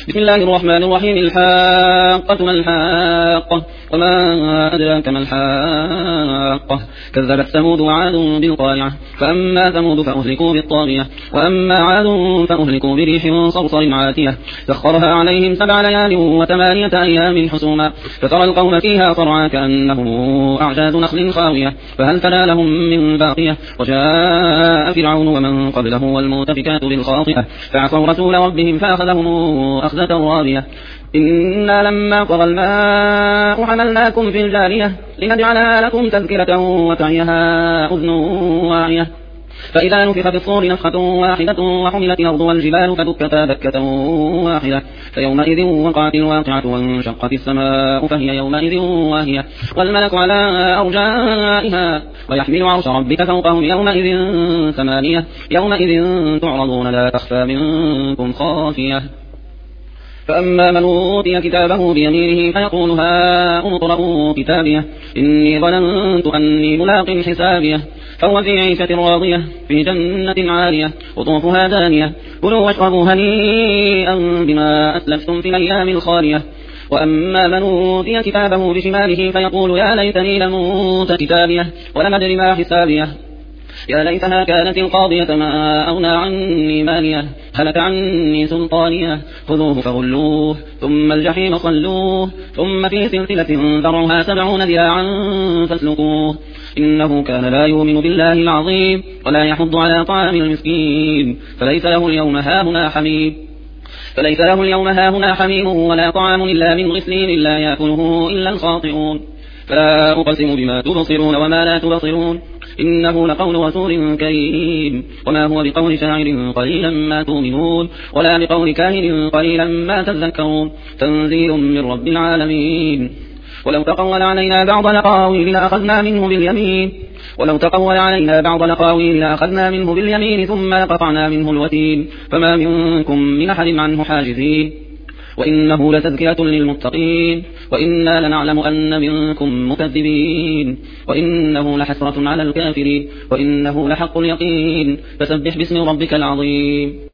بسم الله الرحمن الرحيم. الحاقة ما الحاقة وما أدراك ما الحاقة. كذبت ثمود وعاد بالقارعة. فأما ثمود فأهلكوا بالطاغية وأما عاد فأهلكوا بريح صرصر عاتية سخرها عليهم 7 ليال و8 أيام حسوما فترى القوم فيها صرعى كأنهم أعجاز نخل خاوية فهل ترى لهم من باقية. وجاء فرعون ومن قبله والمؤتفكات بالخاطئة فعصوا رسول ربهم فأخذهم أخذة رابية. إنا لما طغى الماء حملناكم في الجارية لنجعلها لكم تذكرة وتعيها أذن واعية. فإذا نفخ في الصور نفخة واحدة وحملت الأرض والجبال فدكتا دكة واحدة فيومئذ وقعت الواقعة وانشقت السماء فهي يومئذ واهية والملك على أرجائها ويحمل عرش ربك فوقهم يومئذ 8 يومئذ تعرضون لا تخفى منكم خافية. فأما من أوتي كتابه بيمينه فيقول هاؤم اقرءوا كتابيه إني ظننت أني ملاق حسابيه فهو في عيشة راضية في جنة عالية قطوفها دانية كلوا واشربوا هنيئا بما أسلفتم في الأيام الخالية. وأما من أوتي كتابه بشماله فيقول يا ليتني لم أوت كتابيه ولم أدر ما حسابيه يا ليتها كانت القاضية ما أغنى عني ماليه هلك عني سلطانيه خذوه فغلوه ثم الجحيم صلوه ثم في سلسلة ذرعها 70 ذراعا فاسلكوه إنه كان لا يؤمن بالله العظيم ولا يحض على طعام المسكين فليس له اليوم هاهنا حميم ولا طعام إلا من غسلين لا يأكله إلا الخاطئون. فلا أقسم بما تبصرون وما لا تبصرون إنه لقول رسول كريم وما هو بقول شاعر قليلا ما تؤمنون ولا بقول كاهن قليلا ما تذكرون تنزيل من رب العالمين. ولو تقول علينا بعض الأقاويل لأخذنا منه باليمين ثم لقطعنا منه الوتين فما منكم من أحد عنه حاجزين. وإنه لتذكرة للمتقين وإنا لنعلم أن منكم مكذبين وإنه لحسرة على الكافرين وإنه لحق اليقين فسبح باسم ربك العظيم.